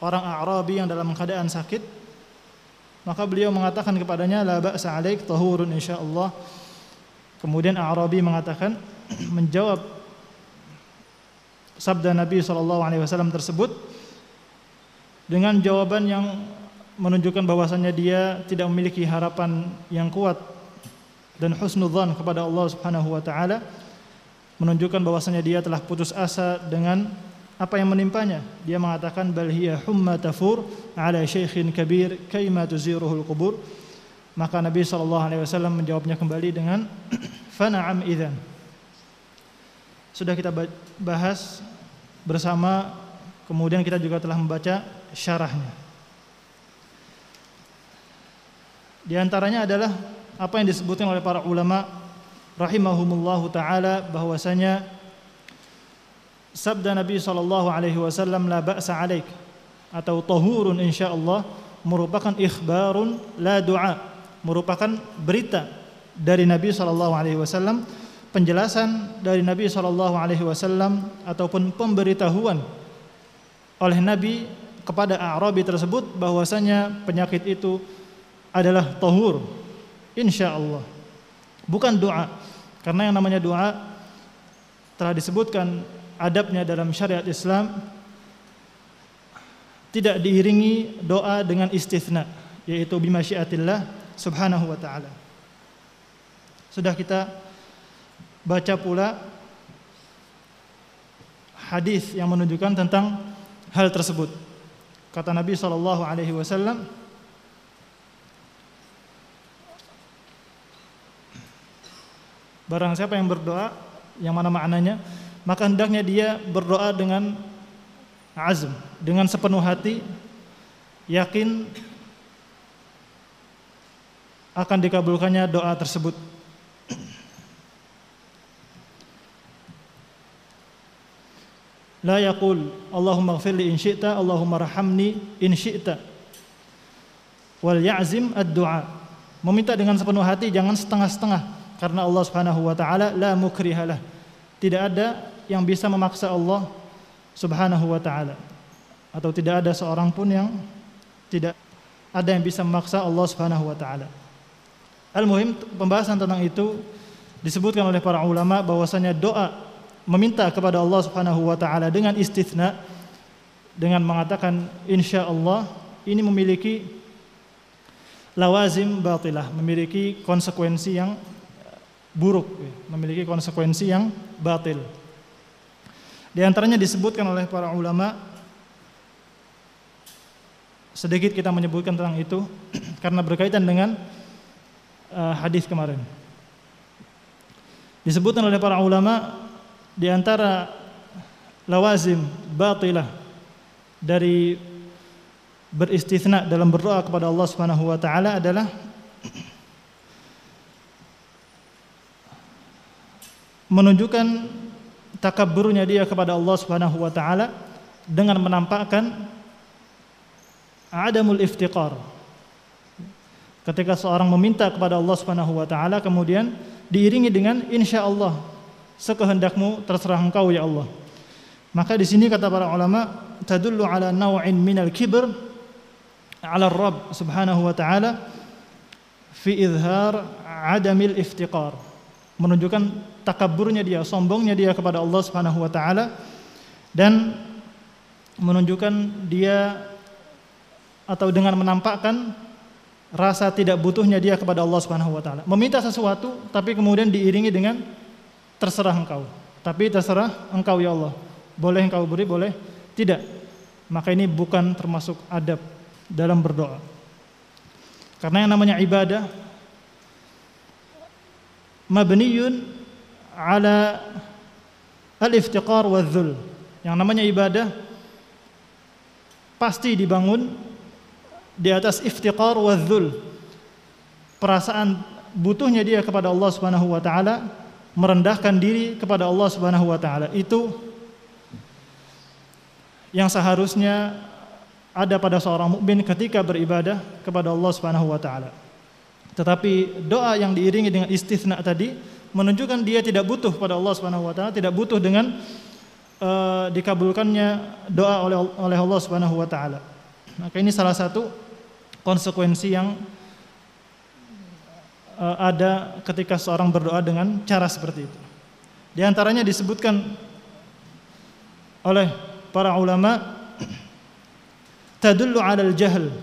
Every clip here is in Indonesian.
orang A'rabi yang dalam keadaan sakit, maka beliau mengatakan kepadanya, la ba'sa 'alaik tahurun insyaallah. Kemudian A'rabi mengatakan, menjawab sabda Nabi SAW tersebut dengan jawaban yang menunjukkan bahwasannya dia tidak memiliki harapan yang kuat dan husnudzan kepada Allah Subhanahu wa taala, menunjukkan bahwasannya dia telah putus asa dengan apa yang menimpanya. Dia mengatakan, bal hiya humma tafur ala syaikhin kabir kaima tuziruhul qubur. Maka Nabi SAW menjawabnya kembali dengan fana'am idzan. Sudah kita bahas bersama, kemudian kita juga telah membaca syarahnya. Di antaranya adalah apa yang disebutkan oleh para ulama rahimahumullahu taala, bahwasanya sabda Nabi SAW, la ba'sa 'alaik atau tahurun insyaallah, merupakan ikhbarun la du'a, merupakan berita dari Nabi SAW, penjelasan dari Nabi SAW, ataupun pemberitahuan oleh Nabi kepada A'rabi tersebut bahwasanya penyakit itu adalah tahur insyaallah, bukan doa. Karena yang namanya doa telah disebutkan adabnya dalam syariat Islam, tidak diiringi doa dengan istitsna, yaitu bimasyiatillah subhanahu wa ta'ala. Sudah kita baca pula hadis yang menunjukkan tentang hal tersebut. Kata Nabi SAW, barang siapa yang berdoa, yang mana maknanya, maka hendaknya dia berdoa dengan azm, dengan sepenuh hati, yakin akan dikabulkannya doa tersebut. La yaqul Allahumma ighfirli in syi'ta, Allahumma rahamni in syi'ta, wal ya'zim ad-du'a. Meminta dengan sepenuh hati, jangan setengah-setengah. Karena Allah Subhanahu wa taala la mukrihalah. Tidak ada yang bisa memaksa Allah Subhanahu wa taala, atau tidak ada seorang pun yang bisa memaksa Allah Subhanahu wa taala. Al-muhim, pembahasan tentang itu disebutkan oleh para ulama bahwasanya doa meminta kepada Allah Subhanahu wa taala dengan istitsna, dengan mengatakan insyaallah, ini memiliki lawazim batilah, memiliki konsekuensi yang buruk, memiliki konsekuensi yang batil. Di antaranya disebutkan oleh para ulama, sedikit kita menyebutkan tentang itu karena berkaitan dengan hadis kemarin. Disebutkan oleh para ulama, di antara lawazim batilah dari beristitsna dalam berdoa kepada Allah Subhanahu wa taala adalah menunjukkan takabburnya dia kepada Allah Subhanahu wa taala dengan menampakkan adamul iftiqar. Ketika seorang meminta kepada Allah Subhanahu wa taala kemudian diiringi dengan insyaallah, sekehendakmu terserah engkau ya Allah. Maka di sini kata para ulama, tadullu ala naw'in minal kibr ala Rabb Subhanahu wa taala fi izhar adamil iftiqar. Menunjukkan takabburnya dia, sombongnya dia kepada Allah Subhanahu wa taala, dan menunjukkan dia atau dengan menampakkan rasa tidak butuhnya dia kepada Allah Subhanahu wa taala. Meminta sesuatu tapi kemudian diiringi dengan terserah engkau. Tapi terserah engkau ya Allah. Boleh engkau beri, boleh tidak. Maka ini bukan termasuk adab dalam berdoa. Karena yang namanya ibadah mabniyun ala al-iftiqar wa dhul. Yang namanya ibadah pasti dibangun di atas iftiqar wa dhul, perasaan butuhnya dia kepada Allah Subhanahu wa taala, merendahkan diri kepada Allah Subhanahu wa taala. Itu yang seharusnya ada pada seorang mukmin ketika beribadah kepada Allah Subhanahu wa taala. Tetapi doa yang diiringi dengan istitsna tadi menunjukkan dia tidak butuh pada Allah Subhanahu wa taala, tidak butuh dengan dikabulkannya doa oleh Allah Subhanahu wa taala. Maka ini salah satu konsekuensi yang ada ketika seorang berdoa dengan cara seperti itu. Di antaranya disebutkan oleh para ulama, tadullu 'alal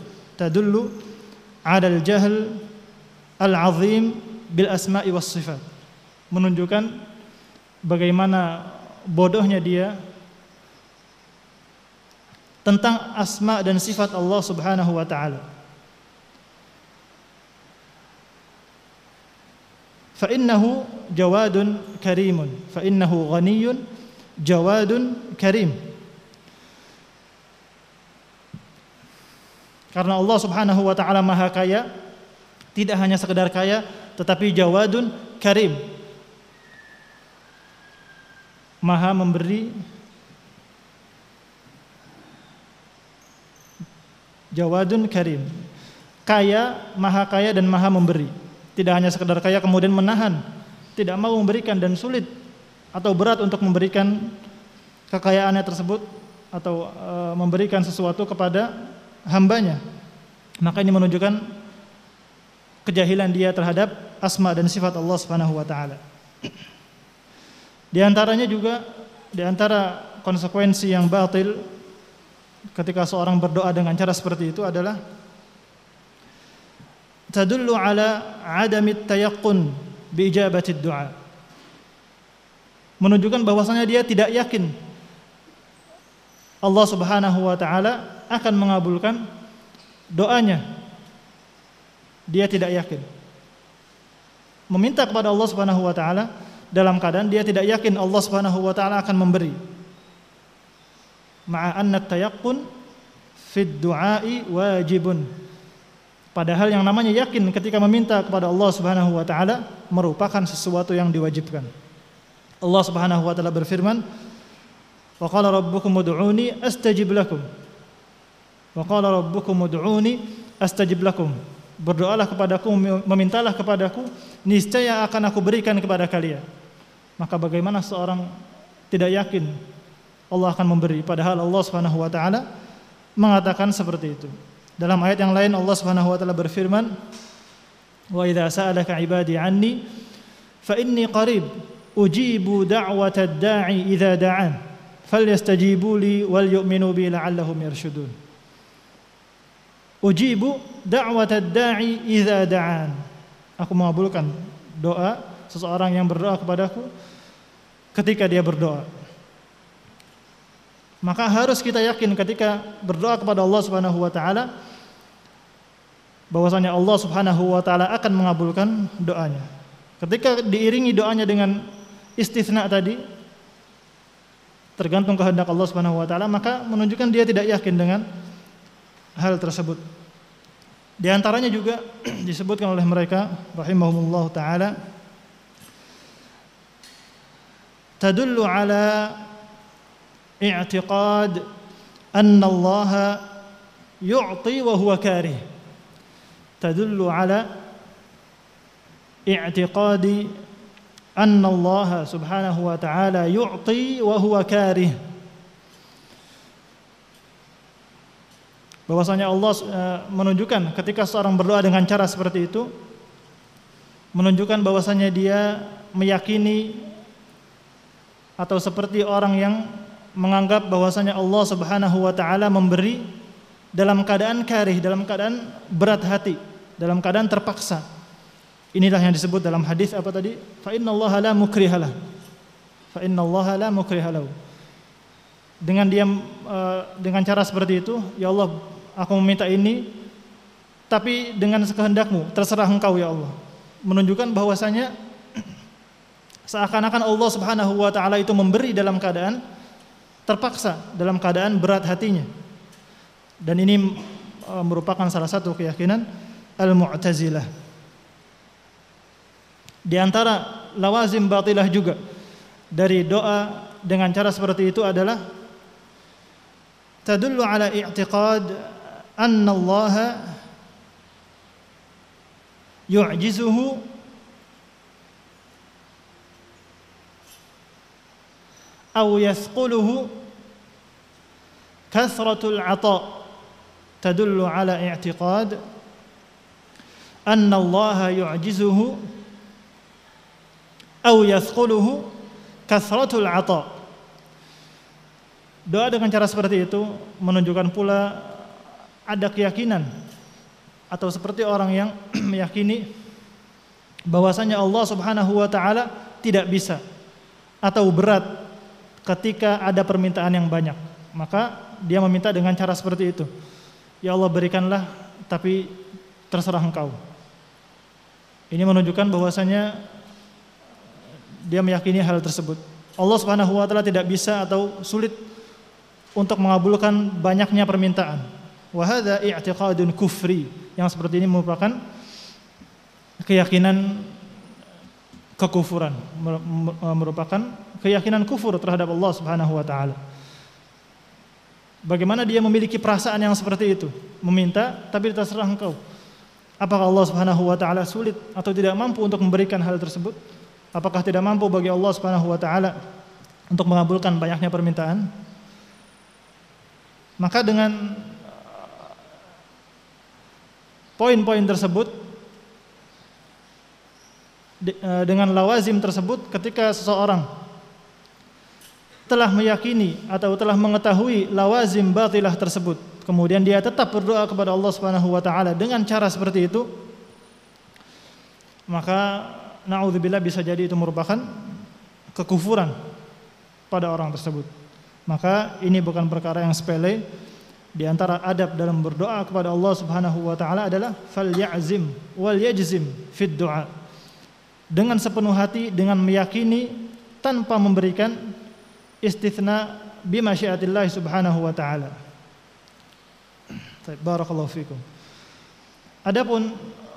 jahl al-'azim bil asma'i was sifat. Menunjukkan bagaimana bodohnya dia tentang asma dan sifat Allah Subhanahu wa taala. Fa innahu jawadun karimun, fa innahu ghaniyyun jawadun karim. Karena Allah Subhanahu wa taala Maha Kaya, tidak hanya sekedar kaya tetapi jawadun karim. Maha memberi, jawadun karim. Kaya, maha kaya dan maha memberi. Tidak hanya sekedar kaya kemudian menahan, tidak mau memberikan dan sulit atau berat untuk memberikan kekayaannya tersebut atau memberikan sesuatu kepada hambanya. Maka ini menunjukkan kejahilan dia terhadap asma dan sifat Allah Subhanahu wa taala. Di antaranya juga, di antara konsekuensi yang batil ketika seorang berdoa dengan cara seperti itu adalah tadullu ala adamit tayaqqun bi ijabatid du'a. Menunjukkan bahwasanya dia tidak yakin Allah Subhanahu wa taala akan mengabulkan doanya. Dia tidak yakin. Meminta kepada Allah Subhanahu wa taala dalam keadaan dia tidak yakin Allah Subhanahu wa taala akan memberi. Ma'a anna tayaqqun fid du'a'i wajibun. Padahal yang namanya yakin ketika meminta kepada Allah Subhanahu wa taala merupakan sesuatu yang diwajibkan. Allah Subhanahu wa taala berfirman, "Wa qala rabbukum ud'uni astajib lakum." Wa qala rabbukum ud'uni astajib lakum. Berdoalah kepadaku, memintalah kepadaku, niscaya akan aku berikan kepada kalian. Maka bagaimana seorang tidak yakin Allah akan memberi, padahal Allah Subhanahu wa taala mengatakan seperti itu. Dalam ayat yang lain Allah Subhanahu wa taala berfirman, "Wa idza sa'alaka 'ibadi 'anni fa inni qarib ujibu da'watad da'i idza da'an falyastajibu li wal yu'minu bi la'allahum yarshudun." Ujibu da'watad da'i idza da'an. Aku mengabulkan doa seseorang yang berdoa kepadaku ketika dia berdoa. Maka harus kita yakin ketika berdoa kepada Allah Subhanahu wa taala bahwasanya Allah Subhanahu wa taala akan mengabulkan doanya. Ketika diiringi doanya dengan istitsna tadi, tergantung kehendak Allah Subhanahu wa taala, maka menunjukkan dia tidak yakin dengan hal tersebut. Di antaranya juga disebutkan oleh mereka rahimahumullah taala, tadullu ala i'tiqad anna Allah yu'ti wa huwa karih. Tadullu ala i'tiqadi anna Allah subhanahu wa ta'ala yu'ti wa huwa karih. Bahwasanya Allah menunjukkan ketika seorang berdoa dengan cara seperti itu, menunjukkan bahwasanya dia meyakini atau seperti orang yang menganggap bahwasanya Allah Subhanahu wa taala memberi dalam keadaan karih, dalam keadaan berat hati, dalam keadaan terpaksa. Inilah yang disebut dalam hadis apa tadi? Fa innallaha la mukrihalah. Fa innallaha la mukrihalahu. Dengan dia dengan cara seperti itu, ya Allah, aku meminta ini tapi dengan kehendakmu, terserah engkau ya Allah. Menunjukkan bahwasanya seakan-akan Allah Subhanahu wa taala itu memberi dalam keadaan terpaksa, dalam keadaan berat hatinya. Dan ini merupakan salah satu keyakinan Al-Mu'tazilah. Di antara lawazim batilah juga dari doa dengan cara seperti itu adalah tadullu ala i'tiqad anna Allah yu'jizuhu aw yathquluhu kathratul 'ata tadullu ala i'tiqad anna Allah yu'jizuhu aw yathquluhu kathratul 'ata. Doa dengan cara seperti itu menunjukkan pula ada keyakinan atau seperti orang yang meyakini bahwasanya Allah Subhanahu wa taala tidak bisa atau berat ketika ada permintaan yang banyak. Maka dia meminta dengan cara seperti itu. Ya Allah, berikanlah, tapi terserah Engkau. Ini menunjukkan bahwasanya dia meyakini hal tersebut. Allah Subhanahu wa taala tidak bisa atau sulit untuk mengabulkan banyaknya permintaan. Wa hadza i'tiqadun kufri. Yang seperti ini merupakan keyakinan kekufuran, merupakan keyakinan kufur terhadap Allah Subhanahu wa taala. Bagaimana dia memiliki perasaan yang seperti itu? Meminta tapi terserah Engkau. Apakah Allah Subhanahu wa taala sulit atau tidak mampu untuk memberikan hal tersebut? Apakah tidak mampu bagi Allah Subhanahu wa taala untuk mengabulkan banyaknya permintaan? Maka dengan poin-poin tersebut, dengan lawazim tersebut, ketika seseorang telah meyakini atau telah mengetahui lawazim batilah tersebut, kemudian dia tetap berdoa kepada Allah Subhanahu wa taala dengan cara seperti itu, maka na'udzubillah bisa jadi itu merupakan kekufuran pada orang tersebut. Maka ini bukan perkara yang sepele. Di antara adab dalam berdoa kepada Allah Subhanahu wa taala adalah falyazim wal yajzim fid du'a. Dengan sepenuh hati, dengan meyakini tanpa memberikan istitsna bi masyiatillah Subhanahu wa taala. Barakallahu fikum. Adapun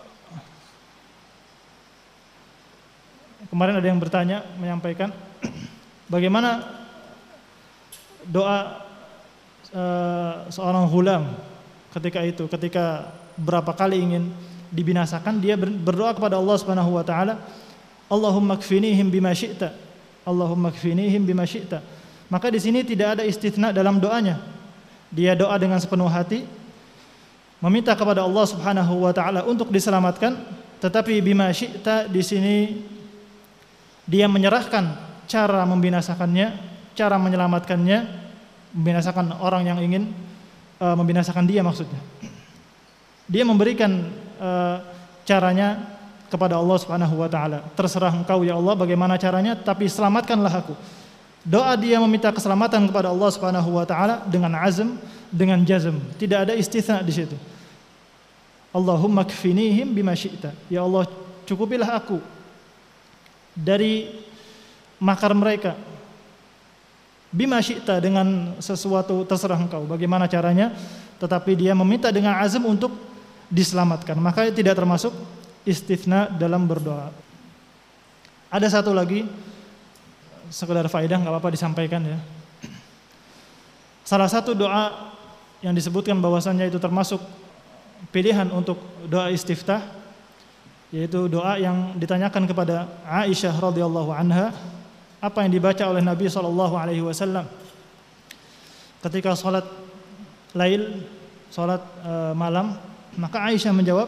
kemarin ada yang bertanya, menyampaikan bagaimana doa seorang ghulam ketika berapa kali ingin dibinasakan, dia berdoa kepada Allah Subhanahu wa taala, Allahumma kfinihim bima syi'ta, Allahumma kfinihim bima syi'ta. Maka di sini tidak ada istitsna dalam doanya. Dia doa dengan sepenuh hati, meminta kepada Allah Subhanahu wa taala untuk diselamatkan, tetapi bima syi'ta di sini dia menyerahkan cara membinasakannya, cara menyelamatkannya, membinasakan orang yang ingin membinasakan dia maksudnya. Dia memberikan caranya kepada Allah Subhanahu wa taala. Terserah Engkau ya Allah bagaimana caranya, tapi selamatkanlah aku. Doa dia meminta keselamatan kepada Allah Subhanahu wa taala dengan azm, dengan jazm. Tidak ada istitsna di situ. Allahumma kfinihim bima syi'ta. Ya Allah, cukupilah aku dari makar mereka. Bima syi'ta, dengan sesuatu terserah Engkau bagaimana caranya, tetapi dia meminta dengan azam untuk diselamatkan, maka tidak termasuk istitsna dalam berdoa. Ada satu lagi, sekedar faedah, enggak apa-apa disampaikan ya. Salah satu doa yang disebutkan bahwasannya itu termasuk pilihan untuk doa istiftah, yaitu doa yang ditanyakan kepada Aisyah radhiyallahu anha, apa yang dibaca oleh Nabi SAW ketika salat lail, salat malam. Maka Aisyah menjawab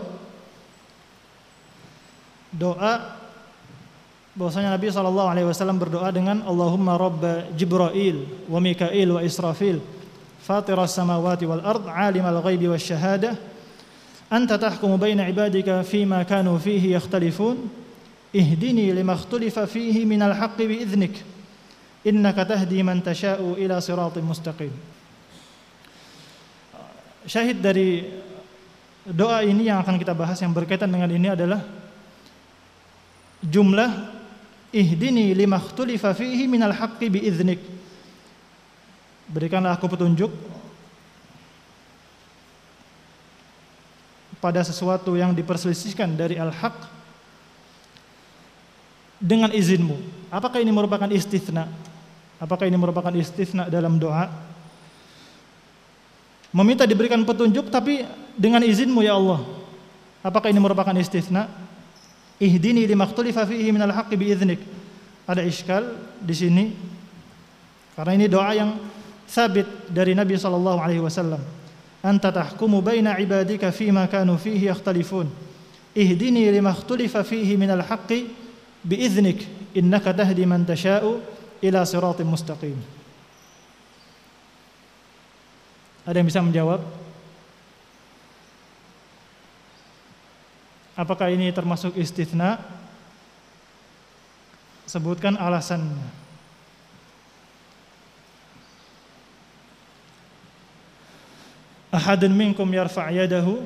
doa bahwasanya Nabi SAW berdoa dengan Allahumma rabb Jibril wa Mikail wa Israfil fatiras samawati wal ard alimal ghaibi wasyahadah anta tahkumu baina ibadika fima kanu fihi yakhtalifun ihdini lima ikhtalifa fihi minal haqqi biiznik innaka tahdi man tasha'u ila siratin mustaqim. Syahid dari doa ini yang akan kita bahas yang berkaitan dengan ini adalah jumlah ihdini lima ikhtalifa fihi minal haqqi biiznik. Berikanlah aku petunjuk pada sesuatu yang diperselisihkan dari al-haq dengan izinmu. Apakah ini merupakan istitsna? Apakah ini merupakan istitsna dalam doa? Meminta diberikan petunjuk tapi dengan izinmu ya Allah. Apakah ini merupakan istitsna? Ihdini lima ikhtalifa fihi minal haqqi biiznik. Ada iskal di sini karena ini doa yang sabit dari Nabi SAW. anta tahkumu baina ibadika fima kanu fihi yakhtalifun ihdini lima ikhtalafa fihi minal haqqi biiznik innaka tahdi man tasha'u ila siratim mustaqim. Ada yang bisa menjawab? Apakah ini termasuk istitsna? Sebutkan alasannya. Ahadun minkum yarfa' yadahu.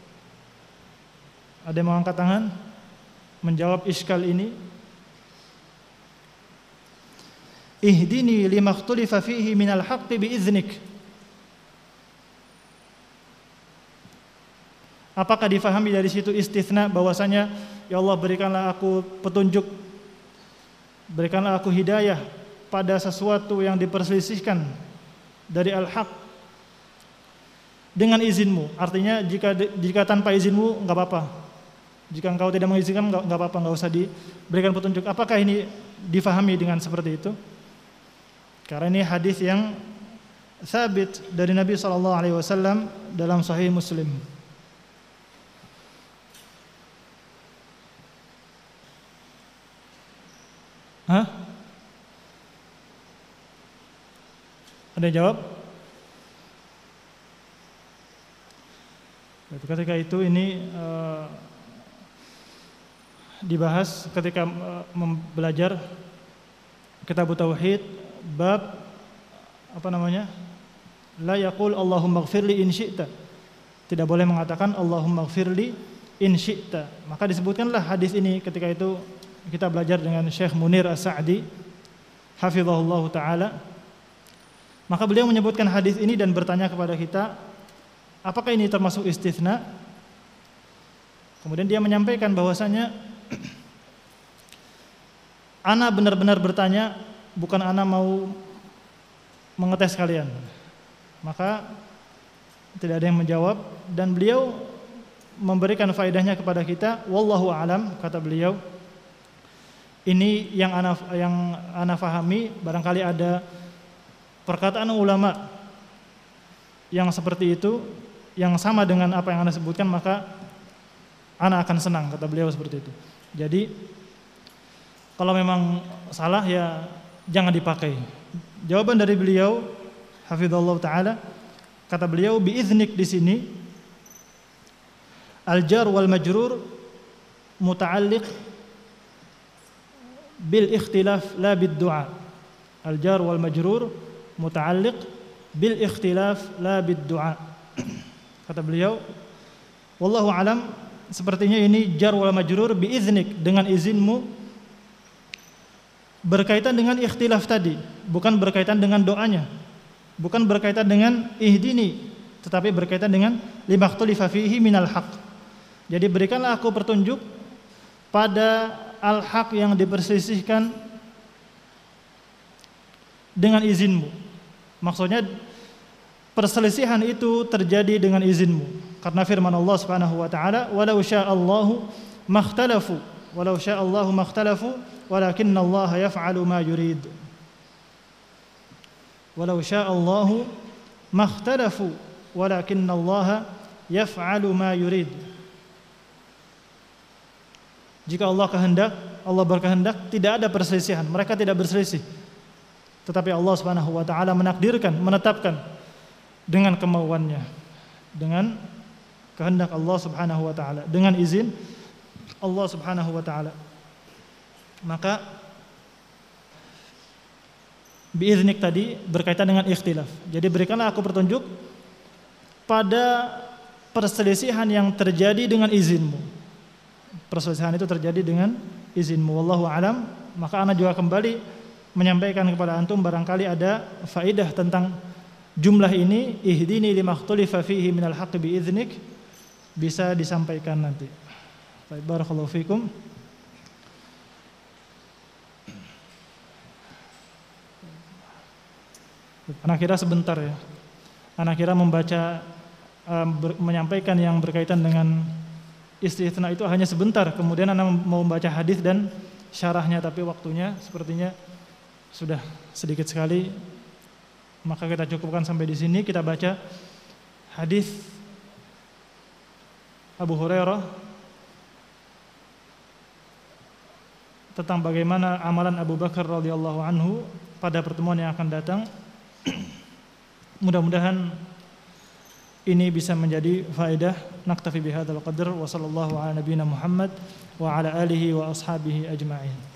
Ada yang mau angkat tangan menjawab iskal ini? Ihdini lima ikhtalafa fihi minal haqqi biiznik. Apakah difahami dari situ istitsna bahwasanya ya Allah berikanlah aku petunjuk, berikanlah aku hidayah pada sesuatu yang diperselisihkan dari al-haq dengan izinmu. Artinya jika tanpa izinmu enggak apa-apa. Jika engkau tidak mengizinkan enggak apa-apa, enggak usah diberikan petunjuk. Apakah ini difahami dengan seperti itu? Karena ini hadis yang sabit dari Nabi SAW dalam Sahih Muslim. Hah? Ada yang jawab? Ketika itu ini dibahas ketika belajar kitab Tauhid bab la yaqul Allahumma ighfirli in syi'ta. Tidak boleh mengatakan Allahumma ighfirli in syi'ta. Maka disebutkanlah hadis ini ketika itu kita belajar dengan Syekh Munir As-Sa'di hafizahullah taala. Maka beliau menyebutkan hadis ini dan bertanya kepada kita, apakah ini termasuk istitsna? Kemudian dia menyampaikan bahwasanya ana benar-benar bertanya, bukan ana mau mengetes kalian. Maka tidak ada yang menjawab dan beliau memberikan faedahnya kepada kita. Wallahu a'lam, kata beliau. Ini yang ana fahami, barangkali ada perkataan ulama yang seperti itu, yang sama dengan apa yang ana sebutkan, maka ana akan senang, kata beliau seperti itu. Jadi kalau memang salah ya jangan dipakai. Jawaban dari beliau hafizallahu taala, kata beliau biiznik di sini al-jar wal majrur muta'alliq bil ikhtilaf la bid du'a. Al-jar wal majrur muta'alliq bil ikhtilaf la bid du'a. Kata beliau, wallahu alam, sepertinya ini jar wal majrur biiznik, dengan izinmu, berkaitan dengan ikhtilaf tadi, bukan berkaitan dengan doanya, bukan berkaitan dengan ihdini, tetapi berkaitan dengan lima ikhtalafa fihi minal haq. Jadi berikanlah aku petunjuk pada al-haq yang diperselisihkan dengan izinmu. Maksudnya perselisihan itu terjadi dengan izinmu, karena firman Allah Subhanahu wa taala, walau sya'allahu makhtalafu walau sya'allahu makhtalafu walakinnallaha yaf'alu ma yurid. Walau sya'allahu makhtalafu walakinnallaha yaf'alu ma yurid. Jika Allah berkehendak, tidak ada perselisihan, mereka tidak berselisih. Tetapi Allah Subhanahu wa taala menakdirkan, menetapkan dengan kemauannya, dengan kehendak Allah Subhanahu wa taala, dengan izin Allah Subhanahu wa taala. Maka biiznik tadi berkaitan dengan ikhtilaf. Jadi berikanlah aku petunjuk pada perselisihan yang terjadi dengan izinmu. Perselisihan itu terjadi dengan izinmu. Wallahu alam. Maka ana juga kembali menyampaikan kepada antum, barangkali ada faedah tentang jumlah ini, ihdini lima ikhtalafa fihi minal haqqi biiznik, bisa disampaikan nanti. Baik, barakallahu fikum. Anak kira sebentar ya. Anak kira membaca menyampaikan yang berkaitan dengan istitsna itu hanya sebentar. Kemudian anak mau membaca hadis dan syarahnya, tapi waktunya sepertinya sudah sedikit sekali. Maka kita cukupkan sampai di sini. Kita baca hadis Abu Hurairah tentang bagaimana amalan Abu Bakar radhiyallahu anhu pada pertemuan yang akan datang. Mudah-mudahan ini bisa menjadi faedah. Naktafi bihadzal qadar wa sallallahu ala nabiyyina Muhammad wa ala alihi wa ashabihi ajma'in.